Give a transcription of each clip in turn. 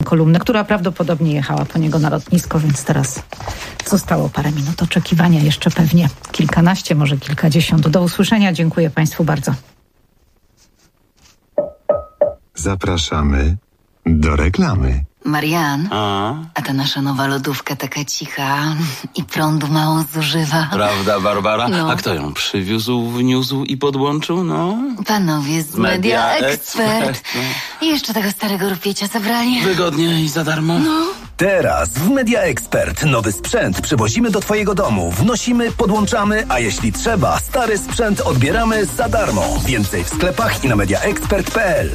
kolumnę, która prawdopodobnie jechała po niego na lotnisko, więc teraz zostało parę minut oczekiwania, jeszcze pewnie kilkanaście, może kilkadziesiąt. Do usłyszenia, dziękuję Państwu bardzo. Zapraszamy do reklamy. Marian, a ta nasza nowa lodówka taka cicha i prądu mało zużywa. Prawda, Barbara? No. A kto ją przywiózł, wniósł i podłączył? No, Panowie z Media Expert. I jeszcze tego starego rupiecia zabrali. wygodnie i za darmo. No. Teraz w Media Expert nowy sprzęt przywozimy do Twojego domu, wnosimy, podłączamy, a jeśli trzeba, stary sprzęt odbieramy za darmo. Więcej w sklepach i na mediaexpert.pl.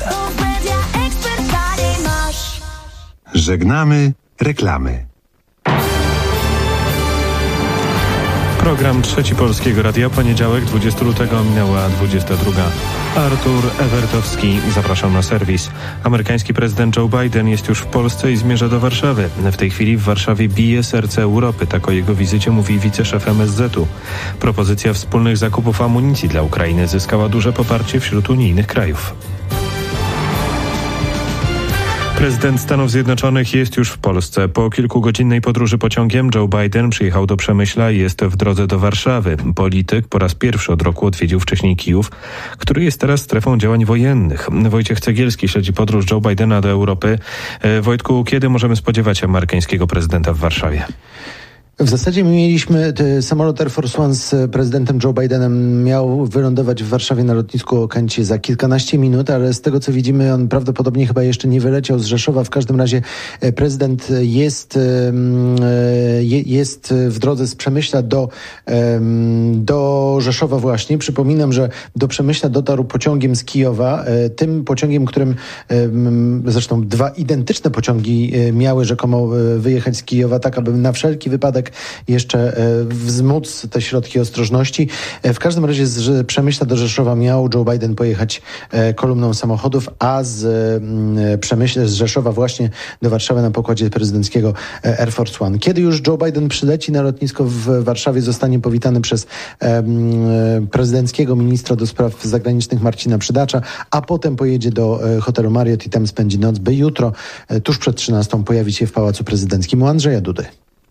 Żegnamy reklamy. Program Trzeci Polskiego Radia, poniedziałek, 20 lutego, minęła 22. Artur Ewertowski, zapraszam na serwis. Amerykański prezydent Joe Biden jest już w Polsce i zmierza do Warszawy. W tej chwili w Warszawie bije serce Europy, tak o jego wizycie mówi wiceszef MSZ-u. Propozycja wspólnych zakupów amunicji dla Ukrainy zyskała duże poparcie wśród unijnych krajów. Prezydent Stanów Zjednoczonych jest już w Polsce. Po kilkugodzinnej podróży pociągiem Joe Biden przyjechał do Przemyśla i jest w drodze do Warszawy. Polityk po raz pierwszy od roku odwiedził wcześniej Kijów, który jest teraz strefą działań wojennych. Wojciech Cegielski śledzi podróż Joe Bidena do Europy. Wojtku, kiedy możemy spodziewać się amerykańskiego prezydenta w Warszawie? W zasadzie mieliśmy samolot Air Force One z prezydentem Joe Bidenem miał wylądować w Warszawie na lotnisku Okęcie za kilkanaście minut, ale z tego co widzimy, on prawdopodobnie chyba jeszcze nie wyleciał z Rzeszowa. W każdym razie prezydent jest w drodze z Przemyśla do Rzeszowa właśnie. Przypominam, że do Przemyśla dotarł pociągiem z Kijowa, tym pociągiem, którym zresztą dwa identyczne pociągi miały rzekomo wyjechać z Kijowa, tak aby na wszelki wypadek jeszcze wzmóc te środki ostrożności. W każdym razie z Przemyśla do Rzeszowa miał Joe Biden pojechać kolumną samochodów, a z Rzeszowa właśnie do Warszawy na pokładzie prezydenckiego Air Force One. Kiedy już Joe Biden przyleci na lotnisko w Warszawie, zostanie powitany przez prezydenckiego ministra do spraw zagranicznych Marcina Przydacza, a potem pojedzie do hotelu Marriott i tam spędzi noc, by jutro tuż przed 13 pojawić się w Pałacu Prezydenckim u Andrzeja Dudy.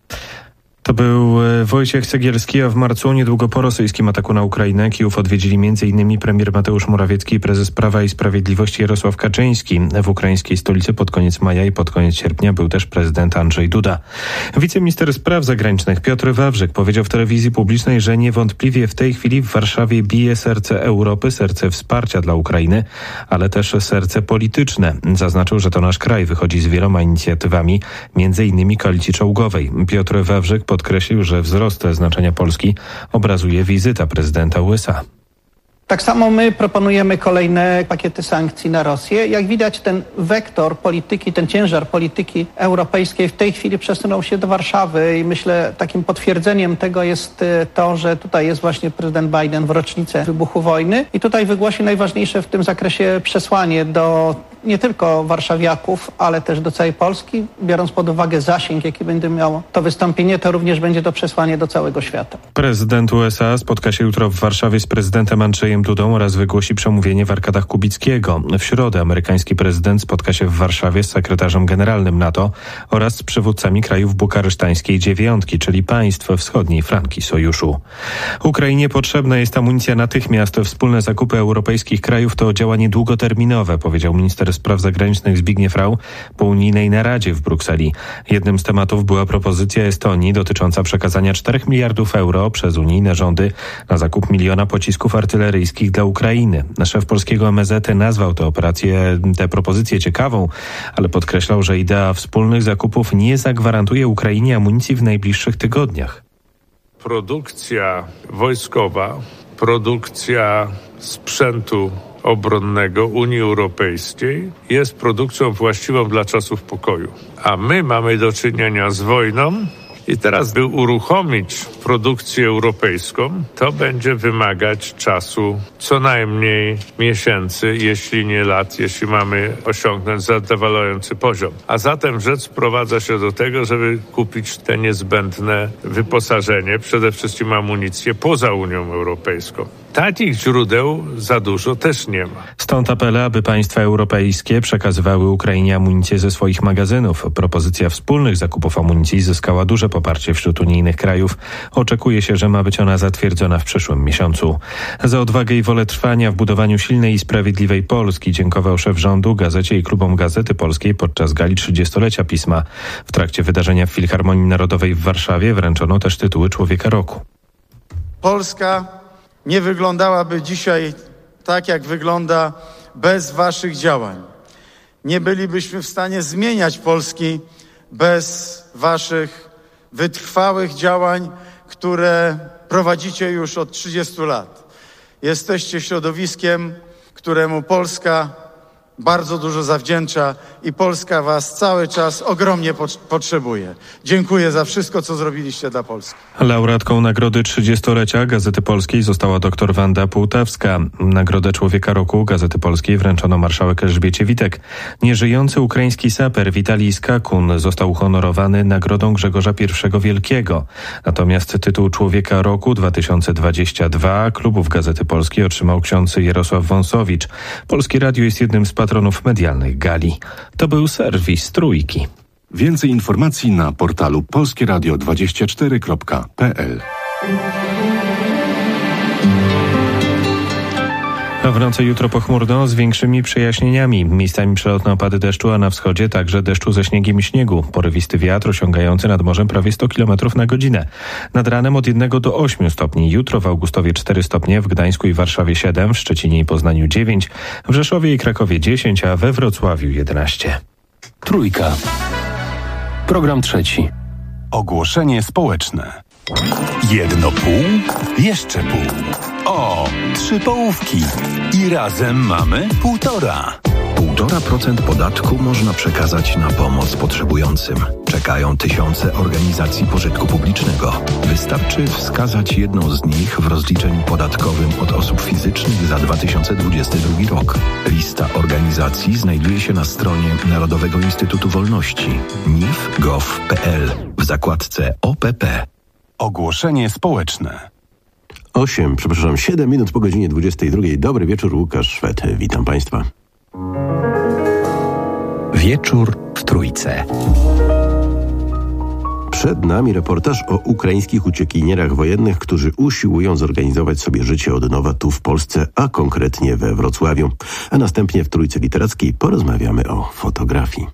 To był Wojciech Cegielski, a w marcu, niedługo po rosyjskim ataku na Ukrainę, Kijów odwiedzili m.in. premier Mateusz Morawiecki i prezes Prawa i Sprawiedliwości Jarosław Kaczyński. W ukraińskiej stolicy pod koniec maja i pod koniec sierpnia był też prezydent Andrzej Duda. Wiceminister spraw zagranicznych Piotr Wawrzyk powiedział w telewizji publicznej, że niewątpliwie w tej chwili w Warszawie bije serce Europy, serce wsparcia dla Ukrainy, ale też serce polityczne. Zaznaczył, że to nasz kraj wychodzi z wieloma inicjatywami, m.in. koalicji czołgowej. Piotr Wawrzyk podkreślił, że wzrost znaczenia Polski obrazuje wizyta prezydenta USA. Tak samo my proponujemy kolejne pakiety sankcji na Rosję. Jak widać, ten wektor polityki, ten ciężar polityki europejskiej w tej chwili przesunął się do Warszawy i myślę, takim potwierdzeniem tego jest to, że tutaj jest właśnie prezydent Biden w rocznicę wybuchu wojny i tutaj wygłosi najważniejsze w tym zakresie przesłanie do nie tylko warszawiaków, ale też do całej Polski. Biorąc pod uwagę zasięg, jaki będzie miało to wystąpienie, to również będzie to przesłanie do całego świata. Prezydent USA spotka się jutro w Warszawie z prezydentem Andrzejem Dudą oraz wygłosi przemówienie w Arkadach Kubickiego. W środę amerykański prezydent spotka się w Warszawie z sekretarzem generalnym NATO oraz z przywódcami krajów bukaresztańskiej dziewiątki, czyli państw wschodniej flanki sojuszu. Ukrainie potrzebna jest amunicja natychmiast. Wspólne zakupy europejskich krajów to działanie długoterminowe, powiedział minister spraw zagranicznych Zbigniew Rau po unijnej naradzie w Brukseli. Jednym z tematów była propozycja Estonii dotycząca przekazania 4 miliardów euro przez unijne rządy na zakup 1 miliona pocisków artyleryjskich dla Ukrainy. Szef polskiego MSZ nazwał tę propozycję ciekawą, ale podkreślał, że idea wspólnych zakupów nie zagwarantuje Ukrainie amunicji w najbliższych tygodniach. Produkcja wojskowa, produkcja sprzętu obronnego Unii Europejskiej jest produkcją właściwą dla czasów pokoju. A my mamy do czynienia z wojną I teraz, by uruchomić produkcję europejską, to będzie wymagać czasu co najmniej miesięcy, jeśli nie lat, jeśli mamy osiągnąć zadowalający poziom. A zatem rzecz sprowadza się do tego, żeby kupić te niezbędne wyposażenie, przede wszystkim amunicję poza Unią Europejską. Takich źródeł za dużo też nie ma. Stąd apele, aby państwa europejskie przekazywały Ukrainie amunicję ze swoich magazynów. Propozycja wspólnych zakupów amunicji zyskała duże poparcie wśród unijnych krajów. Oczekuje się, że ma być ona zatwierdzona w przyszłym miesiącu. Za odwagę i wolę trwania w budowaniu silnej i sprawiedliwej Polski dziękował szef rządu Gazecie i klubom Gazety Polskiej podczas gali 30-lecia pisma. W trakcie wydarzenia w Filharmonii Narodowej w Warszawie wręczono też tytuły Człowieka Roku. Polska nie wyglądałaby dzisiaj tak, jak wygląda bez waszych działań. Nie bylibyśmy w stanie zmieniać Polski bez waszych wytrwałych działań, które prowadzicie już od 30 lat. Jesteście środowiskiem, któremu Polska bardzo dużo zawdzięcza i Polska was cały czas ogromnie potrzebuje. Dziękuję za wszystko, co zrobiliście dla Polski. Laureatką Nagrody 30-lecia Gazety Polskiej została dr Wanda Półtawska. Nagrodę Człowieka Roku Gazety Polskiej wręczono marszałek Elżbiecie Witek. Nieżyjący ukraiński saper Witalij Skakun został uhonorowany Nagrodą Grzegorza I Wielkiego. Natomiast tytuł Człowieka Roku 2022 klubów Gazety Polskiej otrzymał ksiądz Jarosław Wąsowicz. Polskie Radio jest jednym z patronów medialnych gali. To był serwis Trójki. Więcej informacji na portalu polskieradio24.pl. A w nocy jutro pochmurno z większymi przejaśnieniami. Miejscami przelotne opady deszczu, a na wschodzie także deszczu ze śniegiem i śniegu. Porywisty wiatr osiągający nad morzem prawie 100 km na godzinę. Nad ranem od 1 do 8 stopni. Jutro w Augustowie 4 stopnie, w Gdańsku i Warszawie 7, w Szczecinie i Poznaniu 9, w Rzeszowie i Krakowie 10, a we Wrocławiu 11. Trójka. Program trzeci. Ogłoszenie społeczne. Jedno pół, jeszcze pół. O, 3 połówki. I razem mamy 1,5. 1,5% podatku można przekazać na pomoc potrzebującym. Czekają tysiące organizacji pożytku publicznego. Wystarczy wskazać jedną z nich w rozliczeniu podatkowym od osób fizycznych za 2022 rok. Lista organizacji znajduje się na stronie Narodowego Instytutu Wolności nif.gov.pl w zakładce OPP. Ogłoszenie społeczne. 7 minut po godzinie 22. Dobry wieczór, Łukasz Szwed. Witam Państwa. Wieczór w Trójce. Przed nami reportaż o ukraińskich uciekinierach wojennych, którzy usiłują zorganizować sobie życie od nowa tu w Polsce, a konkretnie we Wrocławiu. A następnie w Trójce Literackiej porozmawiamy o fotografii.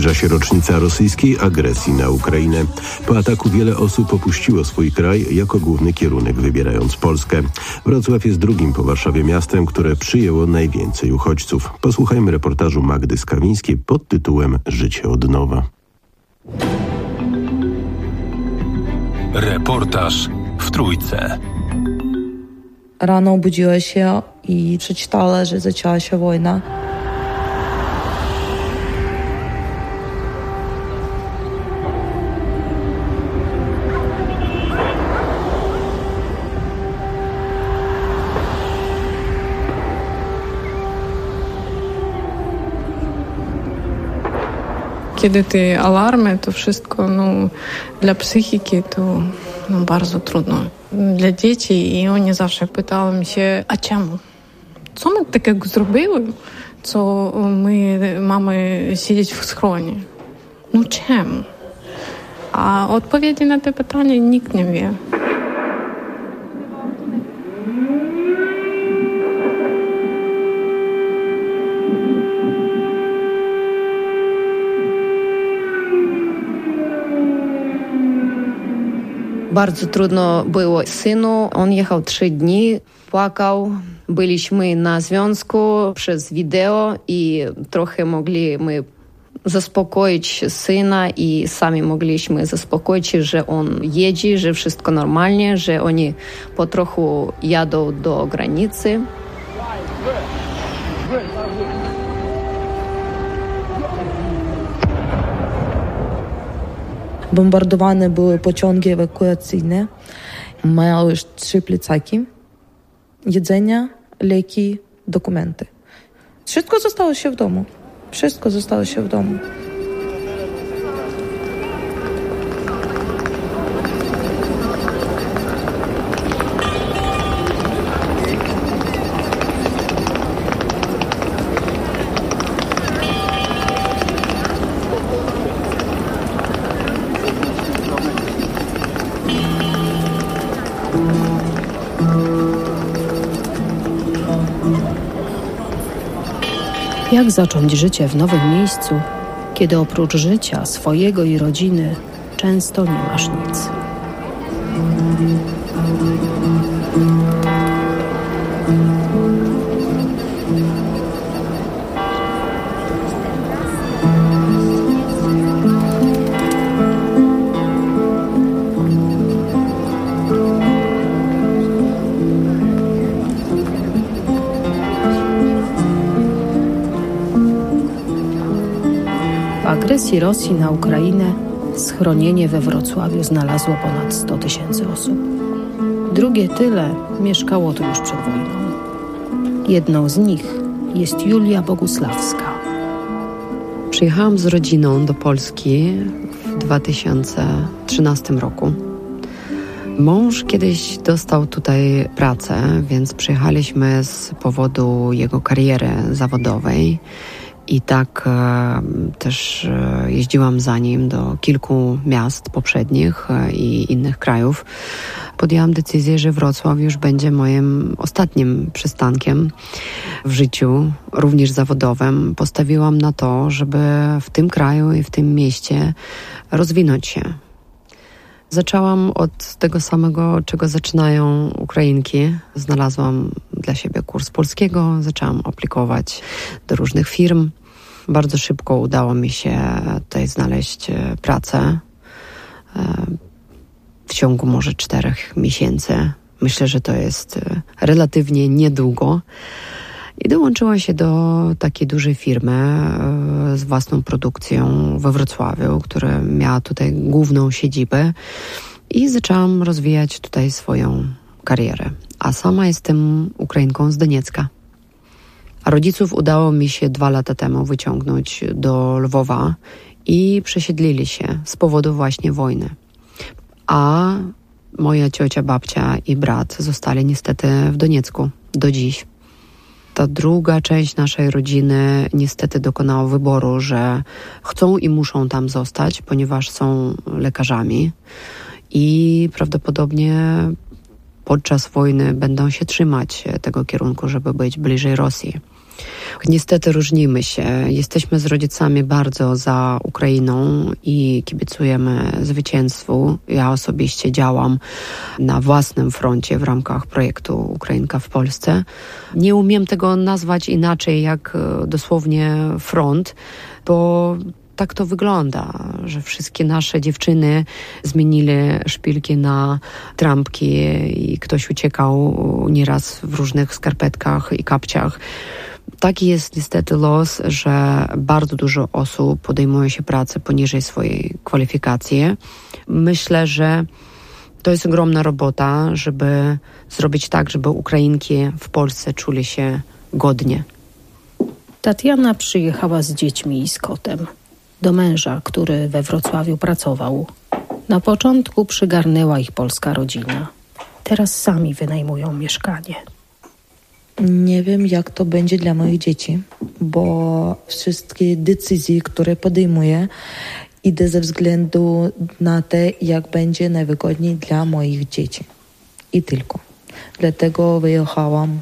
Zbliża się rocznica rosyjskiej agresji na Ukrainę. Po ataku wiele osób opuściło swój kraj, jako główny kierunek wybierając Polskę. Wrocław jest drugim po Warszawie miastem, które przyjęło najwięcej uchodźców. Posłuchajmy reportażu Magdy Skawińskiej pod tytułem Życie od nowa. Reportaż w Trójce. Rano obudziła się i przeczytała, że zaczęła się wojna. Kiedy te alarmy, to wszystko dla psychiki to bardzo trudno. Dla dzieci i oni zawsze pytały się, a czemu? Co my takiego zrobiły, co my mamy siedzieć w schronie? Czemu? A odpowiedzi na te pytania nikt nie wie. Bardzo trudno było synu. On jechał 3 dni, płakał. Byliśmy na związku przez wideo i trochę mogliśmy zaspokoić syna i sami mogliśmy zaspokoić, że on jedzie, że wszystko normalnie, że oni po trochu jadą do granicy. Bombardowane były pociągi ewakuacyjne. Miały już 3 plecaki, jedzenie, leki, dokumenty. Wszystko zostało się w domu. Wszystko zostało się w domu. Jak zacząć życie w nowym miejscu, kiedy oprócz życia swojego i rodziny często nie masz nic? W agresji Rosji na Ukrainę schronienie we Wrocławiu znalazło ponad 100 000 osób. Drugie tyle mieszkało tu już przed wojną. Jedną z nich jest Julia Bogusławska. Przyjechałam z rodziną do Polski w 2013 roku. Mąż kiedyś dostał tutaj pracę, więc przyjechaliśmy z powodu jego kariery zawodowej. I tak też jeździłam za nim do kilku miast poprzednich i innych krajów. Podjęłam decyzję, że Wrocław już będzie moim ostatnim przystankiem w życiu, również zawodowym. Postawiłam na to, żeby w tym kraju i w tym mieście rozwinąć się. Zaczęłam od tego samego, czego zaczynają Ukrainki. Znalazłam dla siebie kurs polskiego, zaczęłam aplikować do różnych firm. Bardzo szybko udało mi się tutaj znaleźć pracę. W ciągu może 4 miesięcy. Myślę, że to jest relatywnie niedługo. I dołączyłam się do takiej dużej firmy z własną produkcją we Wrocławiu, która miała tutaj główną siedzibę i zaczęłam rozwijać tutaj swoją karierę. A sama jestem Ukrainką z Doniecka. A rodziców udało mi się 2 lata temu wyciągnąć do Lwowa i przesiedlili się z powodu właśnie wojny. A moja ciocia, babcia i brat zostali niestety w Doniecku do dziś. Ta druga część naszej rodziny niestety dokonała wyboru, że chcą i muszą tam zostać, ponieważ są lekarzami i prawdopodobnie podczas wojny będą się trzymać tego kierunku, żeby być bliżej Rosji. Niestety różnimy się. Jesteśmy z rodzicami bardzo za Ukrainą i kibicujemy zwycięstwu. Ja osobiście działam na własnym froncie w ramach projektu Ukrainka w Polsce. Nie umiem tego nazwać inaczej jak dosłownie front, bo tak to wygląda, że wszystkie nasze dziewczyny zmienili szpilki na trampki i ktoś uciekał nieraz w różnych skarpetkach i kapciach. Taki jest niestety los, że bardzo dużo osób podejmuje się pracy poniżej swojej kwalifikacji. Myślę, że to jest ogromna robota, żeby zrobić tak, żeby Ukrainki w Polsce czuli się godnie. Tatiana przyjechała z dziećmi i z kotem do męża, który we Wrocławiu pracował. Na początku przygarnęła ich polska rodzina. Teraz sami wynajmują mieszkanie. Nie wiem, jak to będzie dla moich dzieci, bo wszystkie decyzje, które podejmuję, idę ze względu na to, jak będzie najwygodniej dla moich dzieci. I tylko. Dlatego wyjechałam.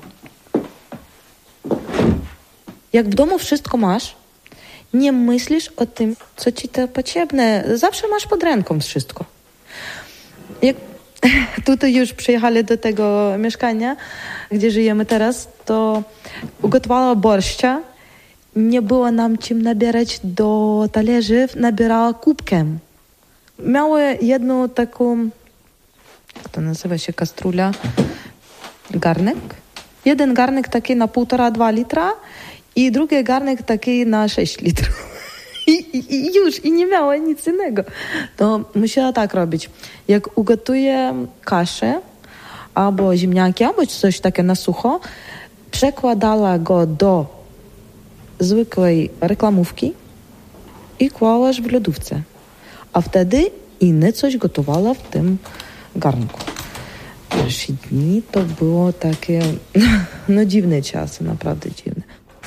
Jak w domu wszystko masz, nie myślisz o tym, co ci to potrzebne. Zawsze masz pod ręką wszystko. Jak tutaj już przyjechali do tego mieszkania, gdzie żyjemy teraz, to ugotowała borszcza. Nie było nam czym nabierać do talerzy, nabierała kubkiem. Miały jedną taką, jak to nazywa się, kastrula, garnek. Jeden garnek taki na 1,5-2 litra i drugi garnek taki na 6 litrów. I już, i nie miała nic innego. To musiała tak robić. Jak ugotuję kaszę, albo ziemniaki, albo coś takie na sucho, przekładała go do zwykłej reklamówki i kłałaś w lodówce. A wtedy inne coś gotowała w tym garnku. Pierwsze dni to było takie, dziwne czasy, naprawdę dziwne.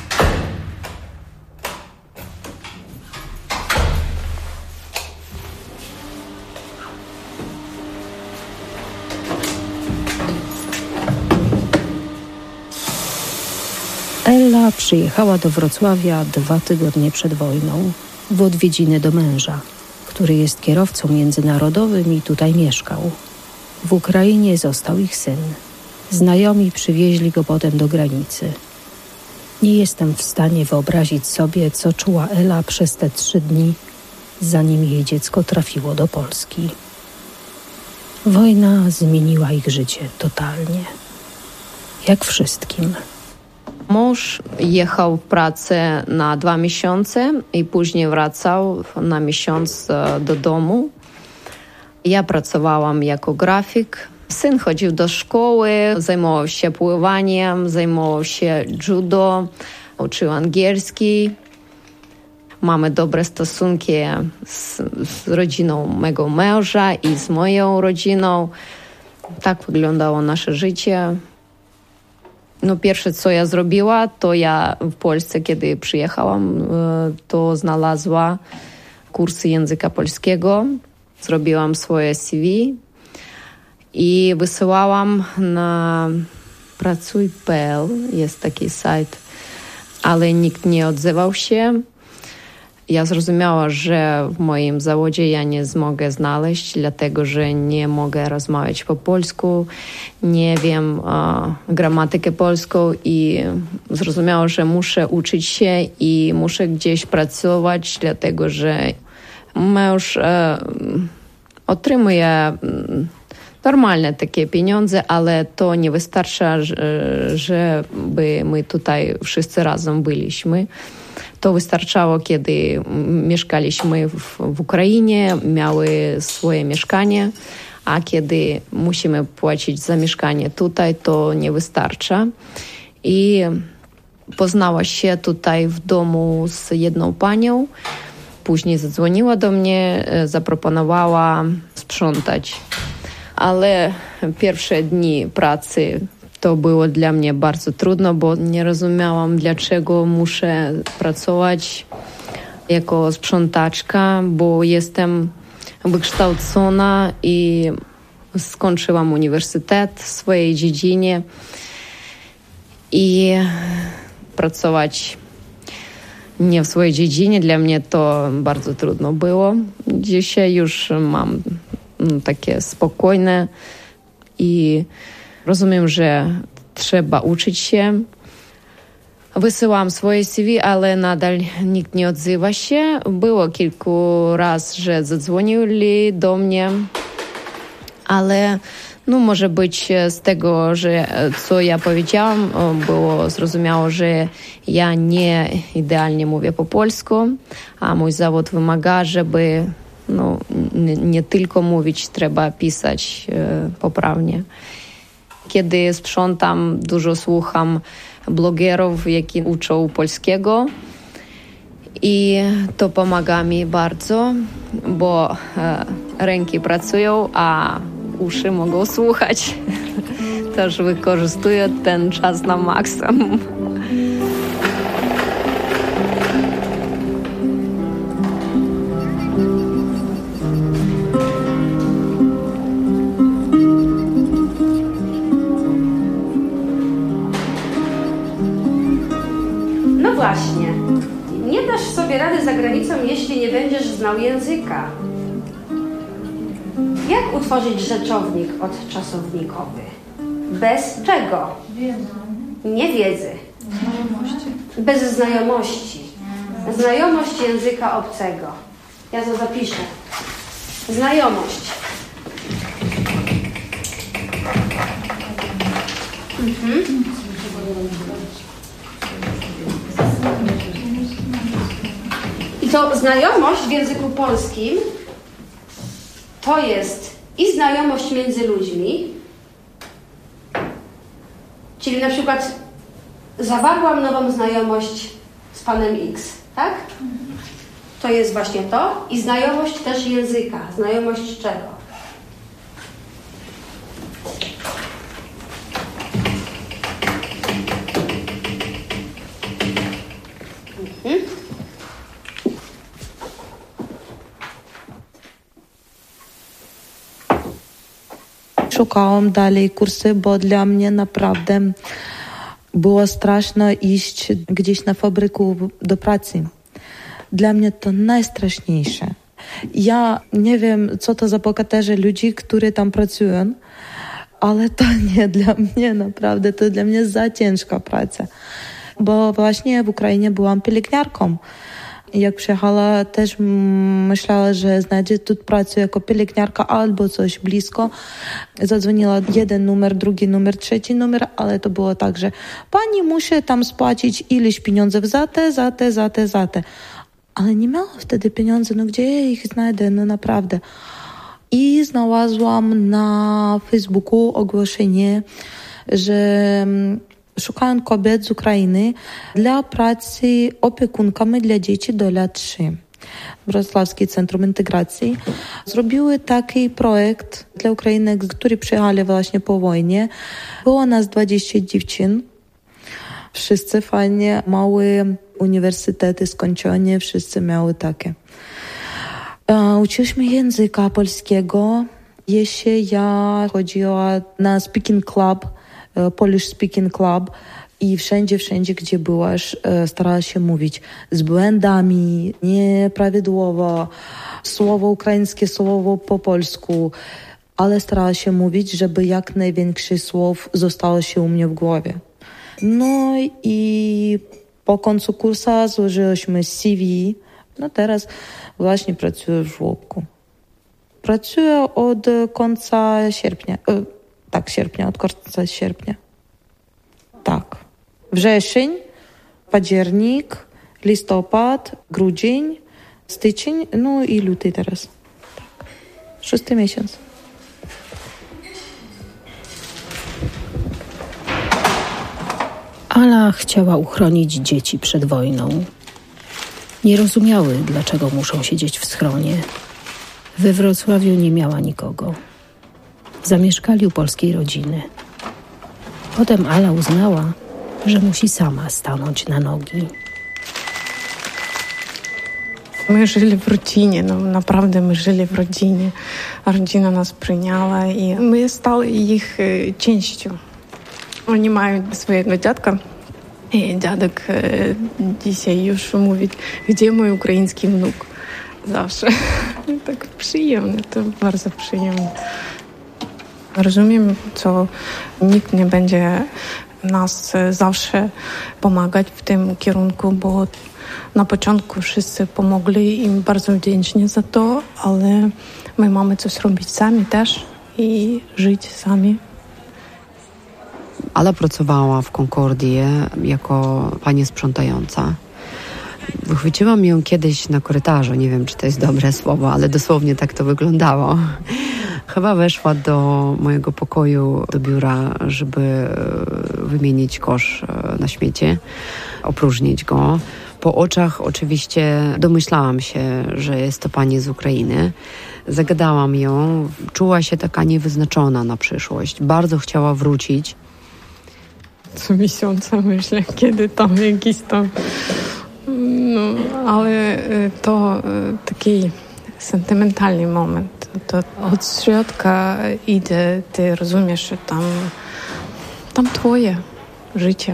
Ela przyjechała do Wrocławia 2 tygodnie przed wojną w odwiedziny do męża, który jest kierowcą międzynarodowym i tutaj mieszkał. W Ukrainie został ich syn. Znajomi przywieźli go potem do granicy. Nie jestem w stanie wyobrazić sobie, co czuła Ela przez te 3 dni, zanim jej dziecko trafiło do Polski. Wojna zmieniła ich życie totalnie. Jak wszystkim. Mąż jechał w pracę na 2 miesiące i później wracał na miesiąc do domu. Ja pracowałam jako grafik. Syn chodził do szkoły, zajmował się pływaniem, zajmował się judo, uczył angielski. Mamy dobre stosunki z rodziną mego męża i z moją rodziną. Tak wyglądało nasze życie. Pierwsze, co ja zrobiła, to ja w Polsce, kiedy przyjechałam, to znalazła kursy języka polskiego. Zrobiłam swoje CV i wysyłałam na pracuj.pl, jest taki sajt, ale nikt nie odzywał się. Ja zrozumiała, że w moim zawodzie ja nie mogę znaleźć, dlatego że nie mogę rozmawiać po polsku, nie wiem gramatykę polską i zrozumiała, że muszę uczyć się i muszę gdzieś pracować, dlatego że mąż otrzymuje normalne takie pieniądze, ale to nie wystarcza, żeby my tutaj wszyscy razem byliśmy. To wystarczało, kiedy mieszkaliśmy w Ukrainie, miały swoje mieszkanie, a kiedy musimy płacić za mieszkanie tutaj, to nie wystarcza. I poznała się tutaj w domu z jedną panią. Później zadzwoniła do mnie, zaproponowała sprzątać. Ale pierwsze dni pracy to było dla mnie bardzo trudno, bo nie rozumiałam, dlaczego muszę pracować jako sprzątaczka, bo jestem wykształcona i skończyłam uniwersytet w swojej dziedzinie. I pracować nie w swojej dziedzinie. Dla mnie to bardzo trudno było. Dzisiaj już mam takie spokojne i rozumiem, że trzeba uczyć się. Wysyłam swoje CV, ale nadal nikt nie odzywa się. Było kilku razy, że zadzwonili do mnie, ale może być z tego, że co ja powiedziałam, było zrozumiałe, że ja nie idealnie mówię po polsku, a mój zawód wymaga, żeby nie tylko mówić, trzeba pisać poprawnie. Kiedy sprzątam, dużo słucham blogerów, які uczą polskiego i to pomaga mi bardzo, bo ręki pracują, a uszy mogą słuchać. Też wykorzystuję ten czas na maksimum. No właśnie. Nie dasz sobie rady za granicą, jeśli nie będziesz znał języka. Jak utworzyć rzeczownik odczasownikowy? Bez czego? Nie wiedzy. Bez znajomości. Znajomość języka obcego. Ja to zapiszę. Znajomość. I to znajomość w języku polskim to jest i znajomość między ludźmi, czyli na przykład zawarłam nową znajomość z panem X, tak? To jest właśnie to. I znajomość też języka. Znajomość czego? Szukałam dalej kursy, bo dla mnie naprawdę było straszno iść gdzieś na fabrykę do pracy. Dla mnie to najstraszniejsze. Ja nie wiem, co to za bogaterzy ludzi, którzy tam pracują, ale to nie dla mnie naprawdę, to dla mnie za ciężka praca. Bo właśnie w Ukrainie byłam pielęgniarką. Jak przyjechała, też myślała, że znajdzie tu pracę jako pielęgniarka albo coś blisko. Zadzwoniła jeden numer, drugi numer, trzeci numer, ale to było tak, że pani musi tam spłacić ileś pieniędzy za te. Ale nie miała wtedy pieniędzy, gdzie ja ich znajdę, naprawdę. I znalazłam na Facebooku ogłoszenie, że szukają kobiet z Ukrainy dla pracy opiekunkami dla dzieci do lat 3. Wrocławskie Centrum Integracji zrobiły taki projekt dla Ukrainy, którzy przyjechali właśnie po wojnie. Było nas 20 dziewczyn. Wszyscy fajnie, małe uniwersytety skończone, wszyscy miały takie. Uczyliśmy języka polskiego. Jeśli ja chodziła na speaking club, Polish Speaking Club i wszędzie, gdzie byłaś, starała się mówić z błędami, nieprawidłowo, słowo ukraińskie, słowo po polsku, ale starała się mówić, żeby jak najwięcej słów zostało się u mnie w głowie. No i po końcu kursu złożyliśmy CV. No teraz właśnie pracuję w żłobku. Pracuję od końca sierpnia. Od końca sierpnia. Tak. Wrzesień, październik, listopad, grudzień, styczeń, no i luty teraz. Tak. 6 miesiąc. Ala chciała uchronić dzieci przed wojną. Nie rozumiały, dlaczego muszą siedzieć w schronie. We Wrocławiu nie miała nikogo. Zamieszkali u polskiej rodziny. Potem Ala uznała, że musi sama stanąć na nogi. My żyli w rodzinie, naprawdę my żyli w rodzinie. Rodzina nas przyjęła i my stali ich częścią. Oni mają swojego dziadka, I dziadek dzisiaj już mówi, gdzie mój ukraiński wnuk? Zawsze. Tak przyjemne, to bardzo przyjemne. Rozumiem, co nikt nie będzie nas zawsze pomagać w tym kierunku, bo na początku wszyscy pomogli i bardzo wdzięczni za to, ale my mamy coś robić sami też i żyć sami. Ala pracowała w Concordii jako pani sprzątająca. Wychwyciłam ją kiedyś na korytarzu, nie wiem, czy to jest dobre słowo, ale dosłownie tak to wyglądało. Chyba weszła do mojego pokoju, do biura, żeby wymienić kosz na śmiecie, opróżnić go. Po oczach oczywiście domyślałam się, że jest to pani z Ukrainy. Zagadałam ją, czuła się taka niewyznaczona na przyszłość. Bardzo chciała wrócić. Co miesiąca myślę, kiedy tam jakiś tam... No, ale to taki sentymentalny moment. To od środka idzie, ty rozumiesz, że tam twoje życie.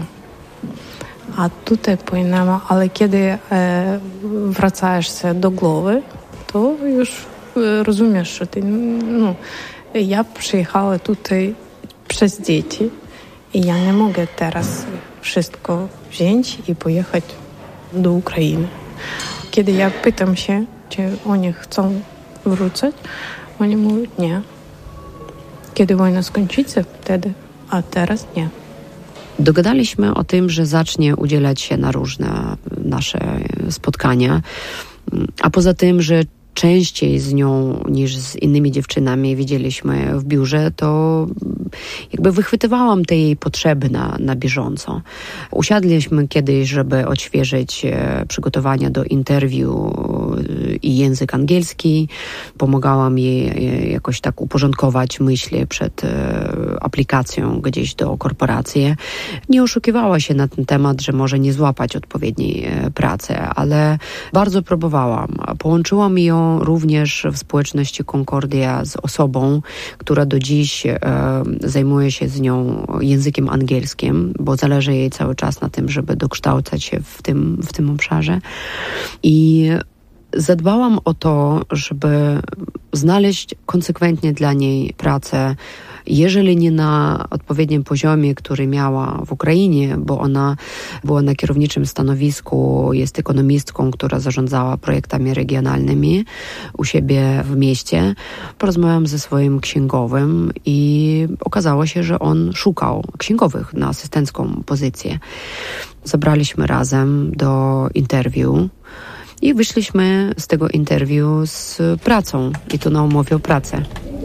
A tutaj płynęło, ale kiedy wracasz się do głowy, to już rozumiesz, że ty... No, ja przyjechała tutaj przez dzieci i ja nie mogę teraz wszystko wziąć i pojechać do Ukrainy. Kiedy ja pytam się, czy oni chcą wrócić, oni mówią nie. Kiedy wojna skończy się wtedy, a teraz nie. Dogadaliśmy o tym, że zacznie udzielać się na różne nasze spotkania, a poza tym, że częściej z nią niż z innymi dziewczynami widzieliśmy w biurze, to jakby wychwytywałam te jej potrzeby na bieżąco. Usiadliśmy kiedyś, żeby odświeżyć przygotowania do interwiu i język angielski. Pomagałam jej jakoś tak uporządkować myśli przed aplikacją gdzieś do korporacji. Nie oszukiwała się na ten temat, że może nie złapać odpowiedniej pracy, ale bardzo próbowałam. Połączyłam ją również w społeczności Concordia z osobą, która do dziś zajmuje się z nią językiem angielskim, bo zależy jej cały czas na tym, żeby dokształcać się w tym obszarze. I zadbałam o to, żeby znaleźć konsekwentnie dla niej pracę, jeżeli nie na odpowiednim poziomie, który miała w Ukrainie, bo ona była na kierowniczym stanowisku, jest ekonomistką, która zarządzała projektami regionalnymi u siebie w mieście. Porozmawiałam ze swoim księgowym i okazało się, że on szukał księgowych na asystencką pozycję. Zabraliśmy razem do interwiu i wyszliśmy z tego interwiu z pracą i to na umowie o pracę.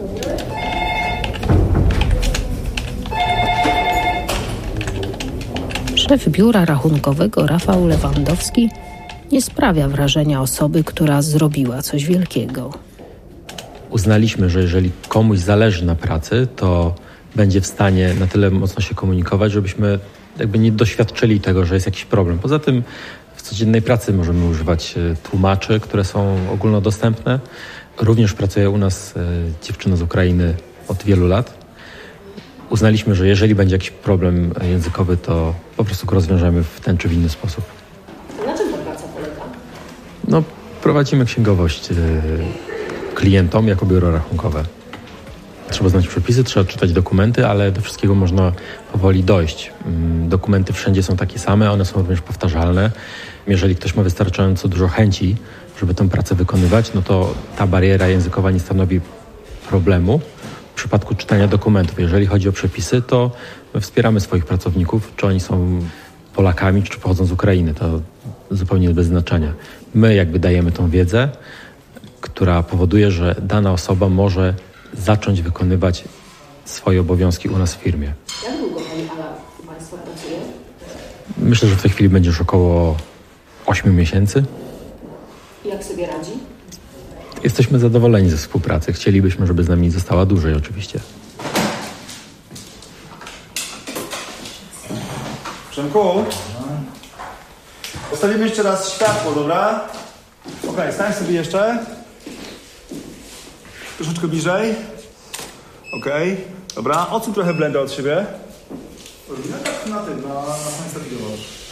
Szef biura rachunkowego Rafał Lewandowski nie sprawia wrażenia osoby, która zrobiła coś wielkiego. Uznaliśmy, że jeżeli komuś zależy na pracy, to będzie w stanie na tyle mocno się komunikować, żebyśmy jakby nie doświadczyli tego, że jest jakiś problem. Poza tym w codziennej pracy możemy używać tłumaczy, które są ogólnodostępne. Również pracuje u nas dziewczyna z Ukrainy od wielu lat. Uznaliśmy, że jeżeli będzie jakiś problem językowy, to po prostu go rozwiążemy w ten czy w inny sposób. Na czym ta praca polega? No, prowadzimy księgowość klientom jako biuro rachunkowe. Trzeba znać przepisy, trzeba czytać dokumenty, ale do wszystkiego można powoli dojść. Dokumenty wszędzie są takie same, one są również powtarzalne. Jeżeli ktoś ma wystarczająco dużo chęci, żeby tę pracę wykonywać, no to ta bariera językowa nie stanowi problemu. W przypadku czytania dokumentów, jeżeli chodzi o przepisy, to my wspieramy swoich pracowników, czy oni są Polakami, czy pochodzą z Ukrainy. To zupełnie bez znaczenia. My jakby dajemy tą wiedzę, która powoduje, że dana osoba może zacząć wykonywać swoje obowiązki u nas w firmie. Jak długo pani Ala u Państwa pracuje? Myślę, że w tej chwili będzie już około 8 miesięcy. Jak sobie radzi? Jesteśmy zadowoleni ze współpracy. Chcielibyśmy, żeby z nami została dłużej oczywiście. Przemku, postawimy jeszcze raz światło, dobra? Okej, stań sobie jeszcze. Troszeczkę bliżej. Okej, dobra. Odsuń trochę blenda od siebie. Na tym, na sam stabilizator.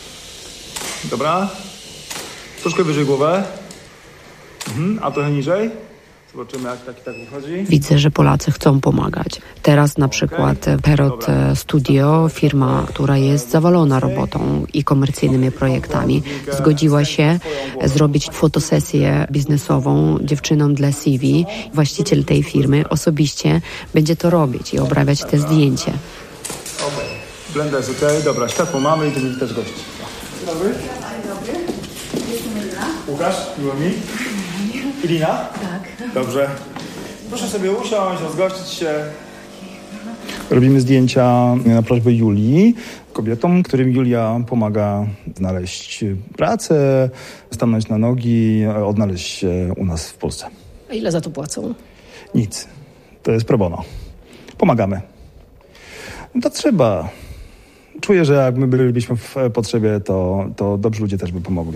Dobra. Troszkę wyżej głowę. A trochę niżej. Zobaczymy, jak tak wychodzi. Widzę, że Polacy chcą pomagać. Teraz na przykład Perot Studio, firma, która jest zawalona robotą i komercyjnymi projektami, zgodziła się zrobić fotosesję biznesową dziewczynom dla CV. Właściciel tej firmy osobiście będzie to robić i obrabiać te zdjęcia. Blenda jest okej. Dobra, światło mamy i będziemy też gości. Dzień dobry. Dzień dobry. Jestem Irina. Łukasz, miło mi. Irina? Tak. Dobrze. Proszę sobie usiąść, rozgościć się. Robimy zdjęcia na prośbę Julii, kobietom, którym Julia pomaga znaleźć pracę, stanąć na nogi, odnaleźć się u nas w Polsce. A ile za to płacą? Nic. To jest pro bono. Pomagamy. No to trzeba. Czuję, że jak my bylibyśmy w potrzebie, to dobrzy ludzie też by pomogli.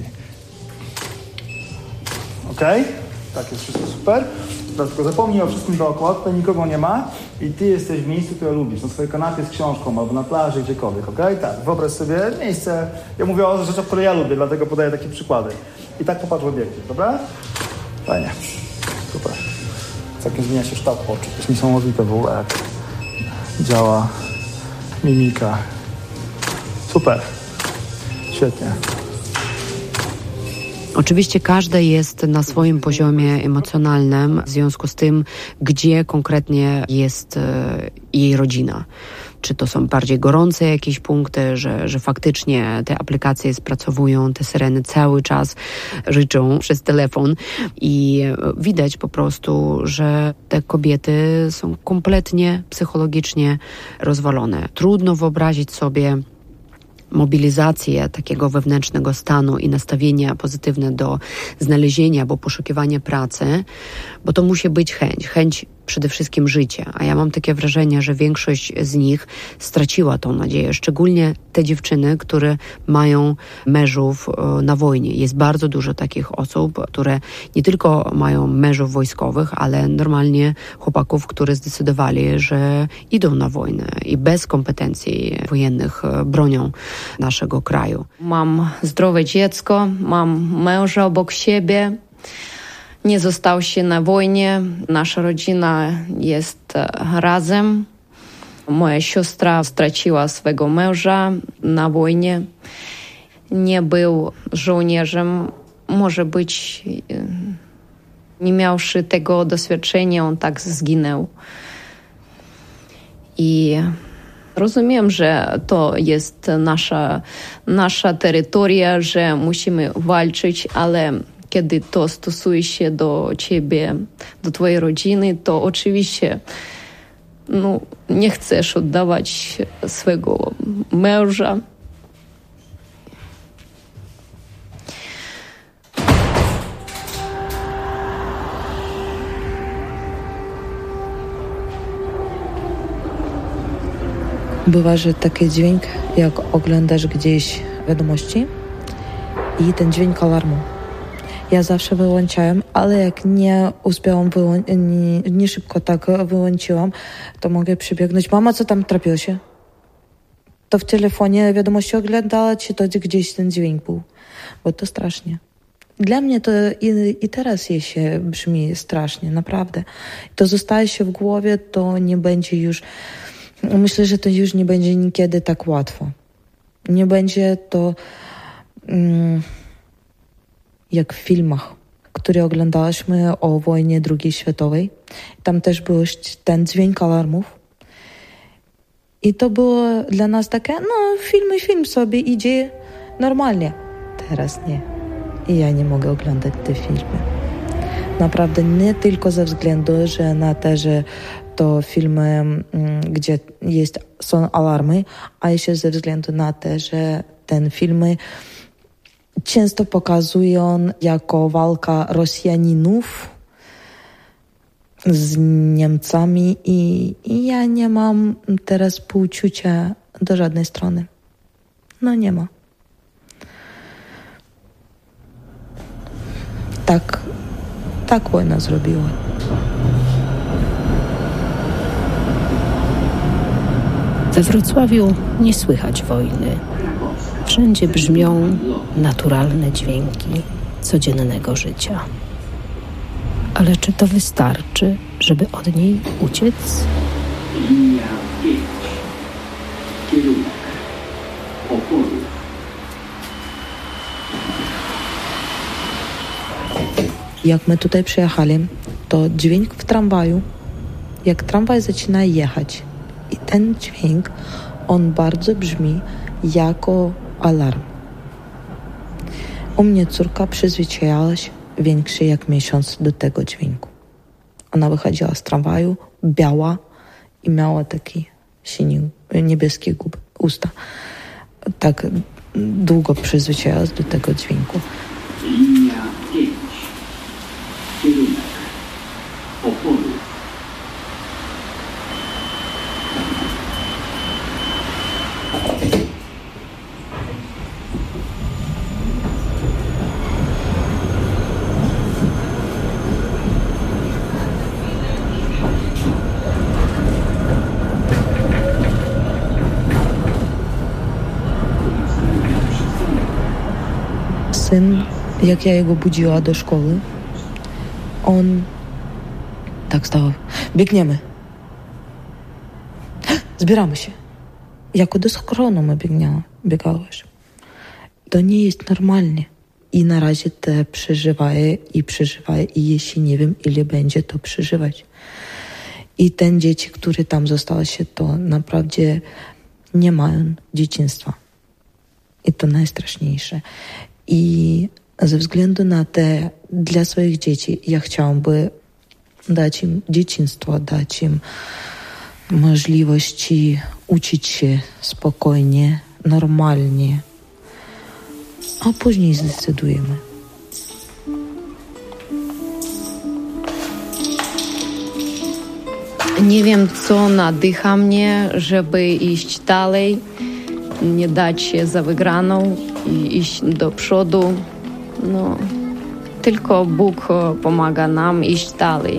Okej? Tak, jest wszystko super. Teraz tylko zapomnij o wszystkim dookoła, tutaj nikogo nie ma i ty jesteś w miejscu, które lubisz, na swojej kanapie z książką albo na plaży, gdziekolwiek, okej? Tak, wyobraź sobie miejsce, ja mówię o rzeczach, które ja lubię, dlatego podaję takie przykłady. I tak popatrz w obiektyw, dobra? Fajnie, super. Całkiem zmienia się sztab oczu, to jest niesamowite w ogóle, jak działa mimika. Super, świetnie. Oczywiście każda jest na swoim poziomie emocjonalnym, w związku z tym, gdzie konkretnie jest jej rodzina. Czy to są bardziej gorące jakieś punkty, że faktycznie te aplikacje spracowują, te syreny cały czas ryczą przez telefon i widać po prostu, że te kobiety są kompletnie psychologicznie rozwalone. Trudno wyobrazić sobie mobilizację takiego wewnętrznego stanu i nastawienia pozytywne do znalezienia albo poszukiwania pracy, bo to musi być chęć przede wszystkim życia. A ja mam takie wrażenie, że większość z nich straciła tą nadzieję, szczególnie te dziewczyny, które mają mężów na wojnie. Jest bardzo dużo takich osób, które nie tylko mają mężów wojskowych, ale normalnie chłopaków, którzy zdecydowali, że idą na wojnę i bez kompetencji wojennych bronią naszego kraju. Mam zdrowe dziecko, mam męża obok siebie. Nie został się na wojnie. Nasza rodzina jest razem. Moja siostra straciła swego męża na wojnie. Nie był żołnierzem. Może być, nie miawszy tego doświadczenia, on tak zginął. I rozumiem, że to jest nasza terytoria, że musimy walczyć, ale kiedy to stosuje się do ciebie, do twojej rodziny, to oczywiście nie chcesz oddawać swego męża. Bywa, że taki dźwięk, jak oglądasz gdzieś wiadomości i ten dźwięk alarmu. Ja zawsze wyłączałem, ale jak nie uspiałam, nie szybko tak wyłączyłam, to mogę przybiegnąć. Mama, co tam trafiło się? To w telefonie wiadomości oglądała, czy to gdzieś ten dźwięk był? Bo to strasznie. Dla mnie to i teraz się brzmi strasznie, naprawdę. To zostaje się w głowie, to nie będzie już... Myślę, że to już nie będzie niekiedy tak łatwo. Nie będzie to jak w filmach, które oglądaliśmy o wojnie II światowej. Tam też był ten dźwięk alarmów. I to było dla nas takie, film sobie idzie normalnie. Teraz nie. I ja nie mogę oglądać te filmy. Naprawdę nie tylko ze względu, że na te, że to filmy, gdzie są alarmy, a jeszcze ze względu na to, że te filmy często pokazują jako walka Rosjaninów z Niemcami i ja nie mam teraz współczucia do żadnej strony. Nie ma. Tak wojna zrobiła. We Wrocławiu nie słychać wojny. W Wszędzie brzmią naturalne dźwięki codziennego życia. Ale czy to wystarczy, żeby od niej uciec? Linia 5. Kierunek Oporu. Jak my tutaj przyjechali, to dźwięk w tramwaju, jak tramwaj zaczyna jechać i ten dźwięk, on bardzo brzmi jako alarm. U mnie córka przyzwyczajała się większy jak miesiąc do tego dźwięku. Ona wychodziła z tramwaju, biała i miała taki niebieskie usta. Tak długo przyzwyczajała się do tego dźwięku. Linia 5. Kierunek Oporu. Syn, jak ja jego budziła do szkoły, on tak stał. Biegniemy. Zbieramy się. Jako do schronu my biegałeś. To nie jest normalnie. I na razie to przeżywaję i jeśli nie wiem, ile będzie to przeżywać. I te dzieci, które tam zostały się, to naprawdę nie mają dzieciństwa. I to najstraszniejsze. I ze względu na to, dla swoich dzieci ja chciałabym dać im dzieciństwo, dać im możliwości uczyć się spokojnie, normalnie, a później zdecydujemy. Nie wiem, co nadycha mnie, żeby iść dalej, nie dać się za wygraną i iść do przodu. No, tylko Bóg pomaga nam iść dalej.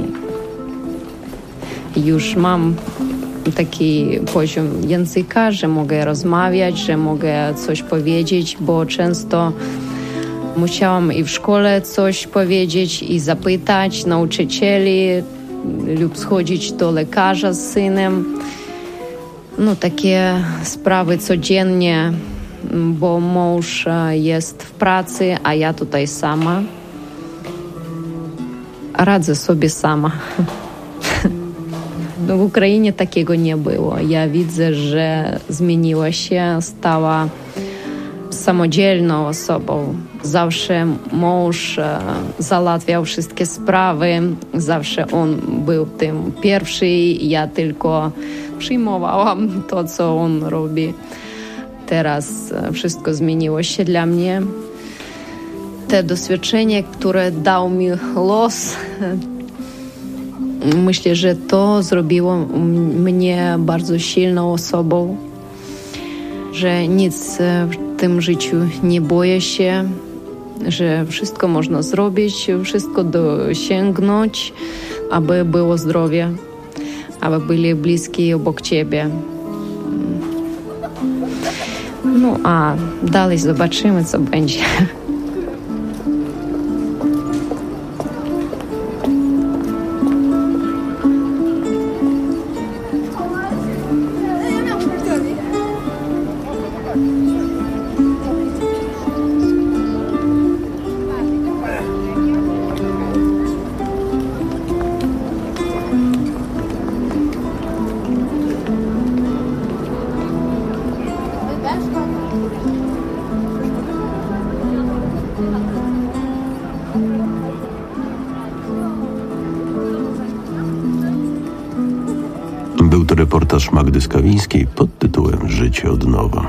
Już mam taki poziom języka, że mogę rozmawiać, że mogę coś powiedzieć, bo często musiałam i w szkole coś powiedzieć i zapytać nauczycieli lub schodzić do lekarza z synem. No takie sprawy codziennie, bo mąż jest w pracy, a ja tutaj sama. Radzę sobie sama. W Ukrainie takiego nie było. Ja widzę, że zmieniła się, stała samodzielną osobą. Zawsze mąż załatwiał wszystkie sprawy, zawsze on był tym pierwszy, ja tylko przyjmowałam to, co on robi. Teraz wszystko zmieniło się dla mnie. Te doświadczenie, które dał mi los, myślę, że to zrobiło mnie bardzo silną osobą, że nic w tym życiu nie boję się, że wszystko można zrobić, wszystko dosięgnąć, aby było zdrowie, aby byli bliscy obok ciebie. No a dalej zobaczymy, co będzie. Był to reportaż Magdy Skawińskiej pod tytułem Życie od nowa.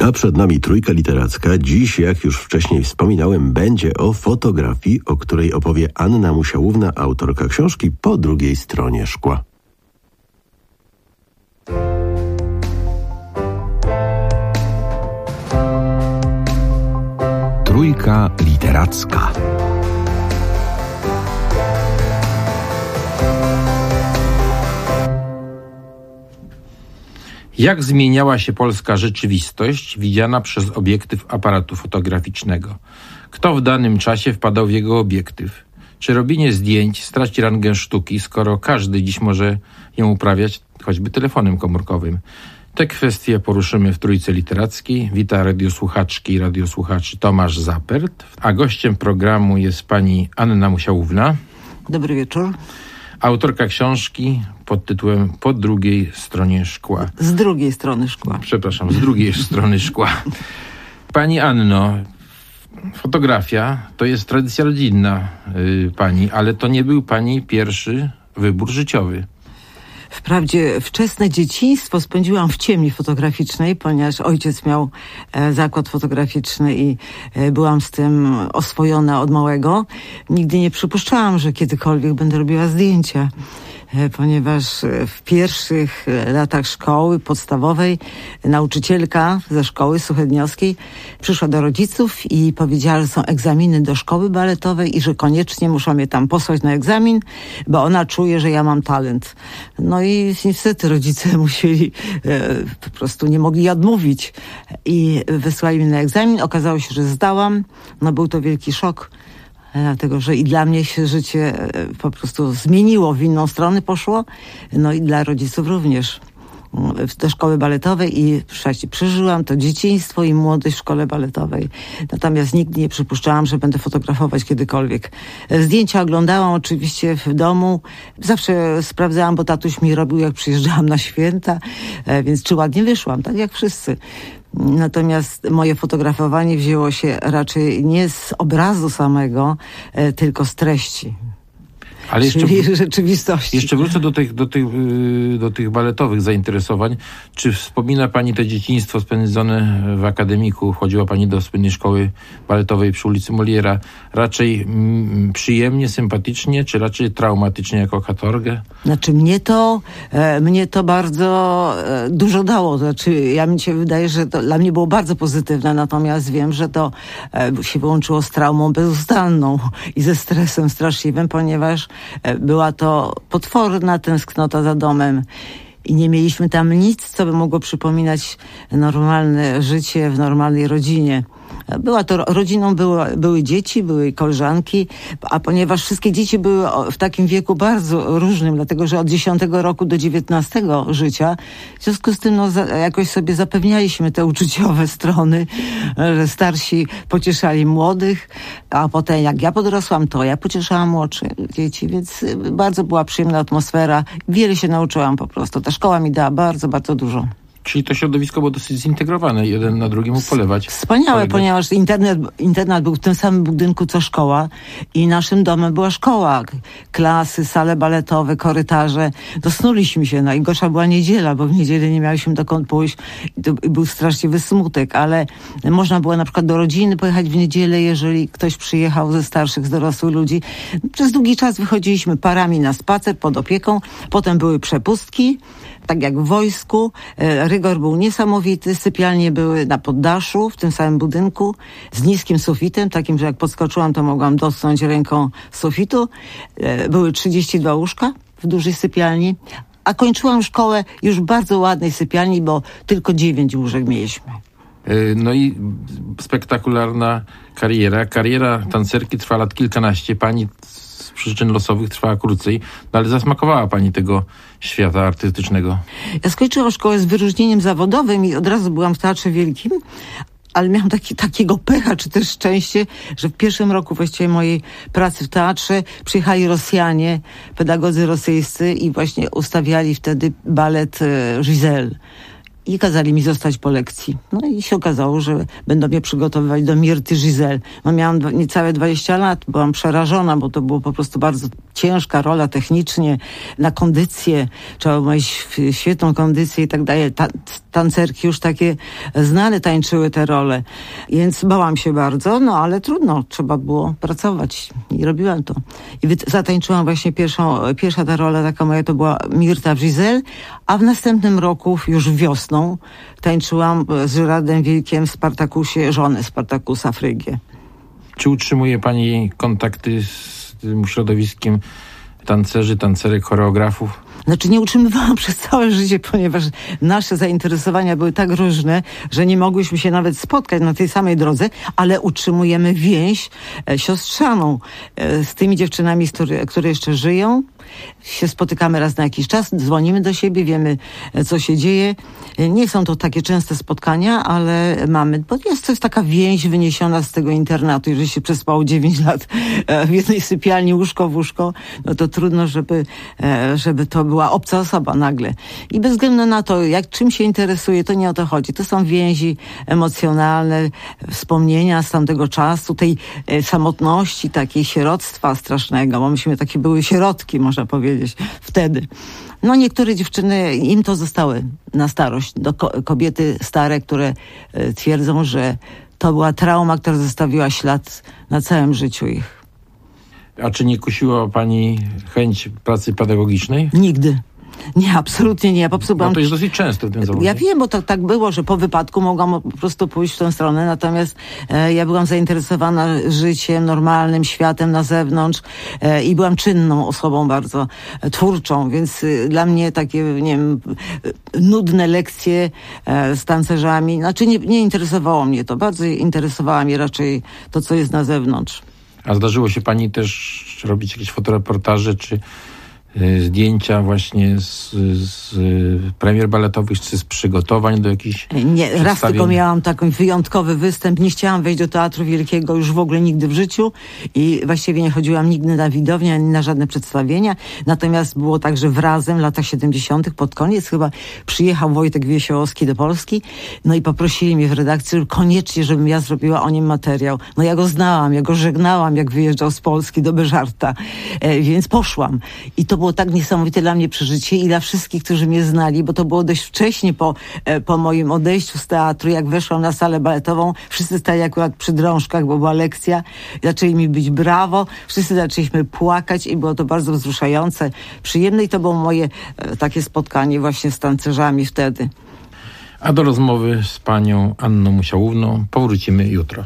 A przed nami Trójka Literacka. Dziś, jak już wcześniej wspominałem, będzie o fotografii, o której opowie Anna Musiałówna, autorka książki Po drugiej stronie szkła. Trójka Literacka. Jak zmieniała się polska rzeczywistość widziana przez obiektyw aparatu fotograficznego? Kto w danym czasie wpadał w jego obiektyw? Czy robienie zdjęć straci rangę sztuki, skoro każdy dziś może ją uprawiać choćby telefonem komórkowym? Te kwestie poruszymy w Trójce Literackiej. Wita radiosłuchaczki i radiosłuchaczy Tomasz Zapert, a gościem programu jest pani Anna Musiałówna. Dobry wieczór. Autorka książki pod tytułem Po drugiej stronie szkła. Z drugiej strony szkła. Przepraszam, z drugiej strony szkła. Pani Anno, fotografia to jest tradycja rodzinna pani, ale to nie był pani pierwszy wybór życiowy. Wprawdzie wczesne dzieciństwo spędziłam w ciemni fotograficznej, ponieważ ojciec miał zakład fotograficzny i byłam z tym oswojona od małego. Nigdy nie przypuszczałam, że kiedykolwiek będę robiła zdjęcia, ponieważ w pierwszych latach szkoły podstawowej nauczycielka ze szkoły suchedniowskiej przyszła do rodziców i powiedziała, że są egzaminy do szkoły baletowej i że koniecznie muszą mnie tam posłać na egzamin, bo ona czuje, że ja mam talent. No i niestety rodzice musieli, po prostu nie mogli odmówić i wysłali mnie na egzamin. Okazało się, że zdałam. No był to wielki szok. Dlatego, że i dla mnie się życie po prostu zmieniło, w inną stronę poszło, no i dla rodziców również. Do szkoły baletowej i przeżyłam to dzieciństwo i młodość w szkole baletowej. Natomiast nigdy nie przypuszczałam, że będę fotografować kiedykolwiek. Zdjęcia oglądałam oczywiście w domu. Zawsze sprawdzałam, bo tatuś mi robił, jak przyjeżdżałam na święta, więc czy ładnie wyszłam, tak jak wszyscy. Natomiast moje fotografowanie wzięło się raczej nie z obrazu samego, tylko z treści. Ale czyli rzeczywistości. Jeszcze wrócę do tych baletowych zainteresowań. Czy wspomina pani to dzieciństwo spędzone w akademiku? Chodziła pani do słynnej szkoły baletowej przy ulicy Moliera. Raczej przyjemnie, sympatycznie, czy raczej traumatycznie jako katorgę? Znaczy mnie to bardzo dużo dało. Znaczy ja mi się wydaje, że to dla mnie było bardzo pozytywne, natomiast wiem, że to się wyłączyło z traumą bezustanną i ze stresem straszliwym, ponieważ była to potworna tęsknota za domem i nie mieliśmy tam nic, co by mogło przypominać normalne życie w normalnej rodzinie. Była to rodziną, były dzieci, były koleżanki, a ponieważ wszystkie dzieci były w takim wieku bardzo różnym, dlatego że od 10 roku do 19 życia, w związku z tym jakoś sobie zapewnialiśmy te uczuciowe strony, że starsi pocieszali młodych, a potem jak ja podrosłam, to ja pocieszałam młodsze dzieci, więc bardzo była przyjemna atmosfera. Wiele się nauczyłam po prostu. Ta szkoła mi dała bardzo, bardzo dużo. Czyli to środowisko było dosyć zintegrowane, jeden na drugim polewać. Wspaniałe, ponieważ internat był w tym samym budynku co szkoła i naszym domem była szkoła. Klasy, sale baletowe, korytarze. Dosnuliśmy się. Najgorsza była niedziela, bo w niedzielę nie mieliśmy dokąd pójść i był straszliwy smutek, ale można było na przykład do rodziny pojechać w niedzielę, jeżeli ktoś przyjechał ze starszych, z dorosłych ludzi. Przez długi czas wychodziliśmy parami na spacer pod opieką. Potem były przepustki, tak jak w wojsku. Rygor był niesamowity, sypialnie były na poddaszu, w tym samym budynku, z niskim sufitem, takim, że jak podskoczyłam, to mogłam dotknąć ręką sufitu. Były 32 łóżka w dużej sypialni, a kończyłam szkołę już w bardzo ładnej sypialni, bo tylko 9 łóżek mieliśmy. No i spektakularna kariera. Kariera tancerki trwa lat kilkanaście. Pani z przyczyn losowych trwała krócej, no ale zasmakowała pani tego świata artystycznego. Ja skończyłam szkołę z wyróżnieniem zawodowym i od razu byłam w Teatrze Wielkim, ale miałam takiego pecha, czy też szczęście, że w pierwszym roku właściwie mojej pracy w teatrze przyjechali Rosjanie, pedagodzy rosyjscy i właśnie ustawiali wtedy balet Giselle. I kazali mi zostać po lekcji. No i się okazało, że będą mnie przygotowywać do Mirty Giselle. No miałam niecałe 20 lat, byłam przerażona, bo to było po prostu bardzo ciężka rola technicznie, na kondycję, trzeba mieć świetną kondycję i tak dalej. Tancerki już takie znane tańczyły te role, więc bałam się bardzo, no ale trudno, trzeba było pracować i robiłam to. I zatańczyłam właśnie pierwsza ta rola taka moja to była Mirta w Giselle, a w następnym roku, już wiosną, tańczyłam z Żyrardem Wilkiem w Spartakusie, żonę Spartakusa Frygię. Czy utrzymuje pani kontakty z tym środowiskiem tancerzy, tancerek, choreografów? Znaczy nie utrzymywałam przez całe życie, ponieważ nasze zainteresowania były tak różne, że nie mogłyśmy się nawet spotkać na tej samej drodze, ale utrzymujemy więź siostrzaną z tymi dziewczynami, które jeszcze żyją. Się spotykamy raz na jakiś czas, dzwonimy do siebie, wiemy co się dzieje. Nie są to takie częste spotkania, ale mamy, bo to jest taka więź wyniesiona z tego internatu. Jeżeli się przespało 9 lat w jednej sypialni, łóżko w łóżko, no to trudno, żeby to była obca osoba nagle. I bez względu na to, czym się interesuje, to nie o to chodzi. To są więzi emocjonalne, wspomnienia z tamtego czasu, tej samotności, takiej sieroctwa strasznego, bo myśmy takie były sierotki, można powiedzieć, wtedy. No niektóre dziewczyny, im to zostały na starość. Kobiety stare, które twierdzą, że to była trauma, która zostawiła ślad na całym życiu ich. A czy nie kusiła pani chęć pracy pedagogicznej? Nigdy. Nie, absolutnie nie. Ja po prostu byłam... No to jest dosyć często w tym zawodzie. Ja wiem, bo to tak było, że po wypadku mogłam po prostu pójść w tę stronę, natomiast ja byłam zainteresowana życiem, normalnym światem na zewnątrz i byłam czynną osobą bardzo twórczą, więc dla mnie takie, nie wiem, nudne lekcje z tancerzami, znaczy nie interesowało mnie to. Bardzo interesowało mnie raczej to, co jest na zewnątrz. A zdarzyło się pani też robić jakieś fotoreportaże, czy zdjęcia właśnie z premier baletowych, czy z przygotowań do jakichś Nie, raz tylko miałam taki wyjątkowy występ. Nie chciałam wejść do Teatru Wielkiego już w ogóle nigdy w życiu i właściwie nie chodziłam nigdy na widownię, ani na żadne przedstawienia. Natomiast było tak, że wrazem w latach 70. pod koniec chyba przyjechał Wojtek Wiesiołowski do Polski, no i poprosili mnie w redakcji koniecznie, żebym ja zrobiła o nim materiał. No ja go znałam, ja go żegnałam, jak wyjeżdżał z Polski do Beżarta, więc poszłam. I to było tak niesamowite dla mnie przeżycie i dla wszystkich, którzy mnie znali, bo to było dość wcześnie po moim odejściu z teatru, jak weszłam na salę baletową, wszyscy stali akurat przy drążkach, bo była lekcja, zaczęli mi być brawo, wszyscy zaczęliśmy płakać i było to bardzo wzruszające, przyjemne i to było moje takie spotkanie właśnie z tancerzami wtedy. A do rozmowy z panią Anną Musiałówną powrócimy jutro.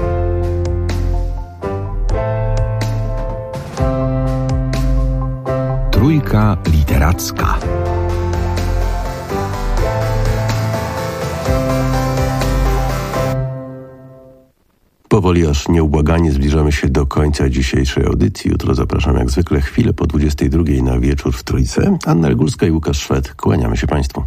Trójka literacka. Powoli aż nieubłaganie zbliżamy się do końca dzisiejszej audycji. Jutro zapraszam jak zwykle chwilę po 22 na wieczór w Trójce. Anna Regulska i Łukasz Szwed. Kłaniamy się państwu.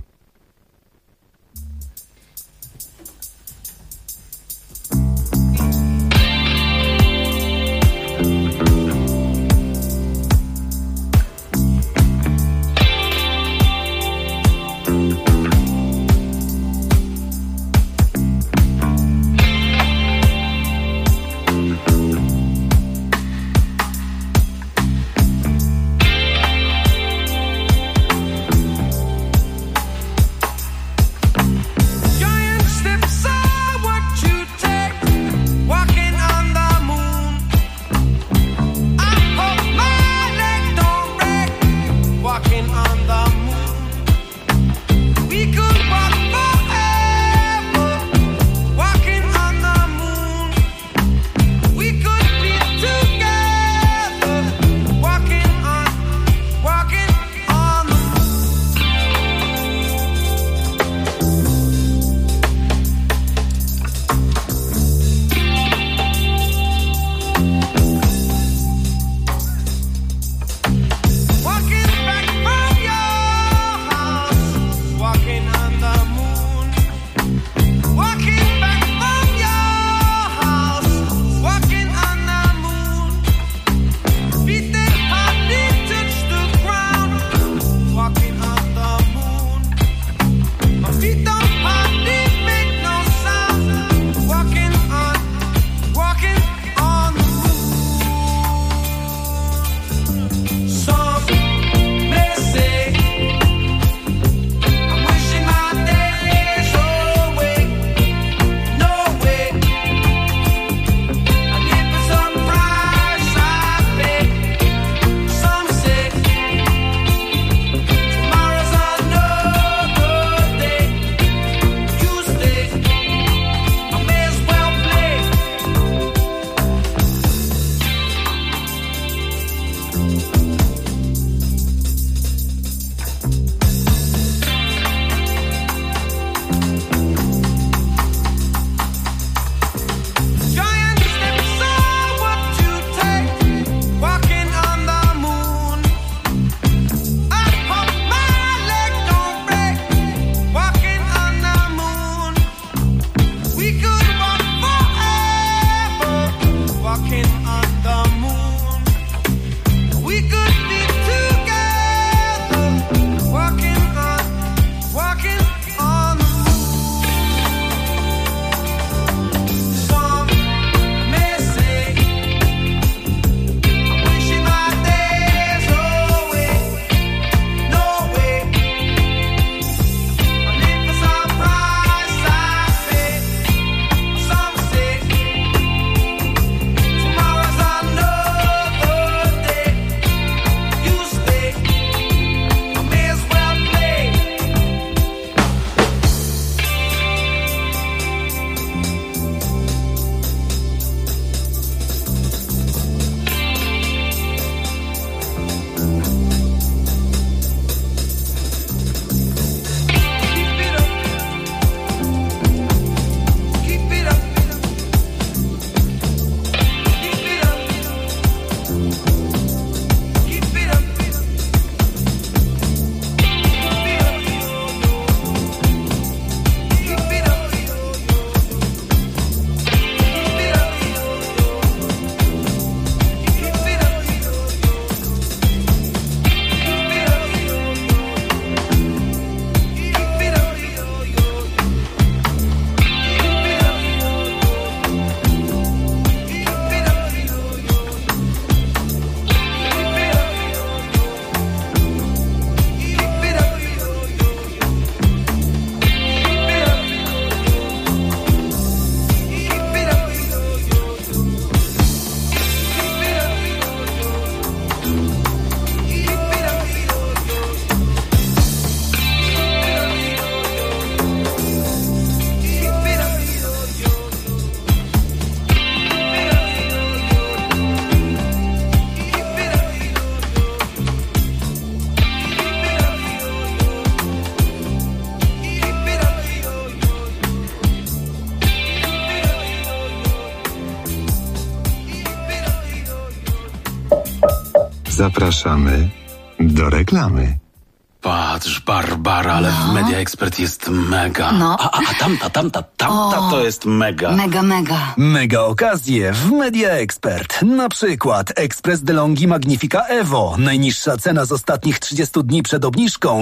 Zapraszamy do reklamy. Patrz, Barbara, ale w Media Expert jest mega. No. A tamta to jest mega. Mega. Mega okazje w Media Expert. Na przykład Express DeLonghi Magnifica Evo. Najniższa cena z ostatnich 30 dni przed obniżką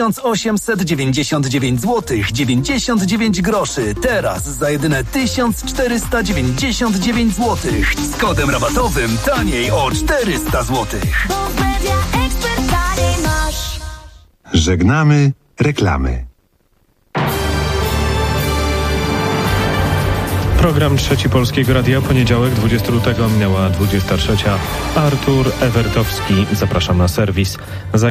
1899 zł 99 groszy. Teraz za jedyne 1499 zł. Z kodem rabatowym taniej o 400 zł. Żegnamy reklamy. Program Trzeci Polskiego Radia, poniedziałek, 20 lutego, minęła 23. Artur Ewertowski. Zapraszam na serwis.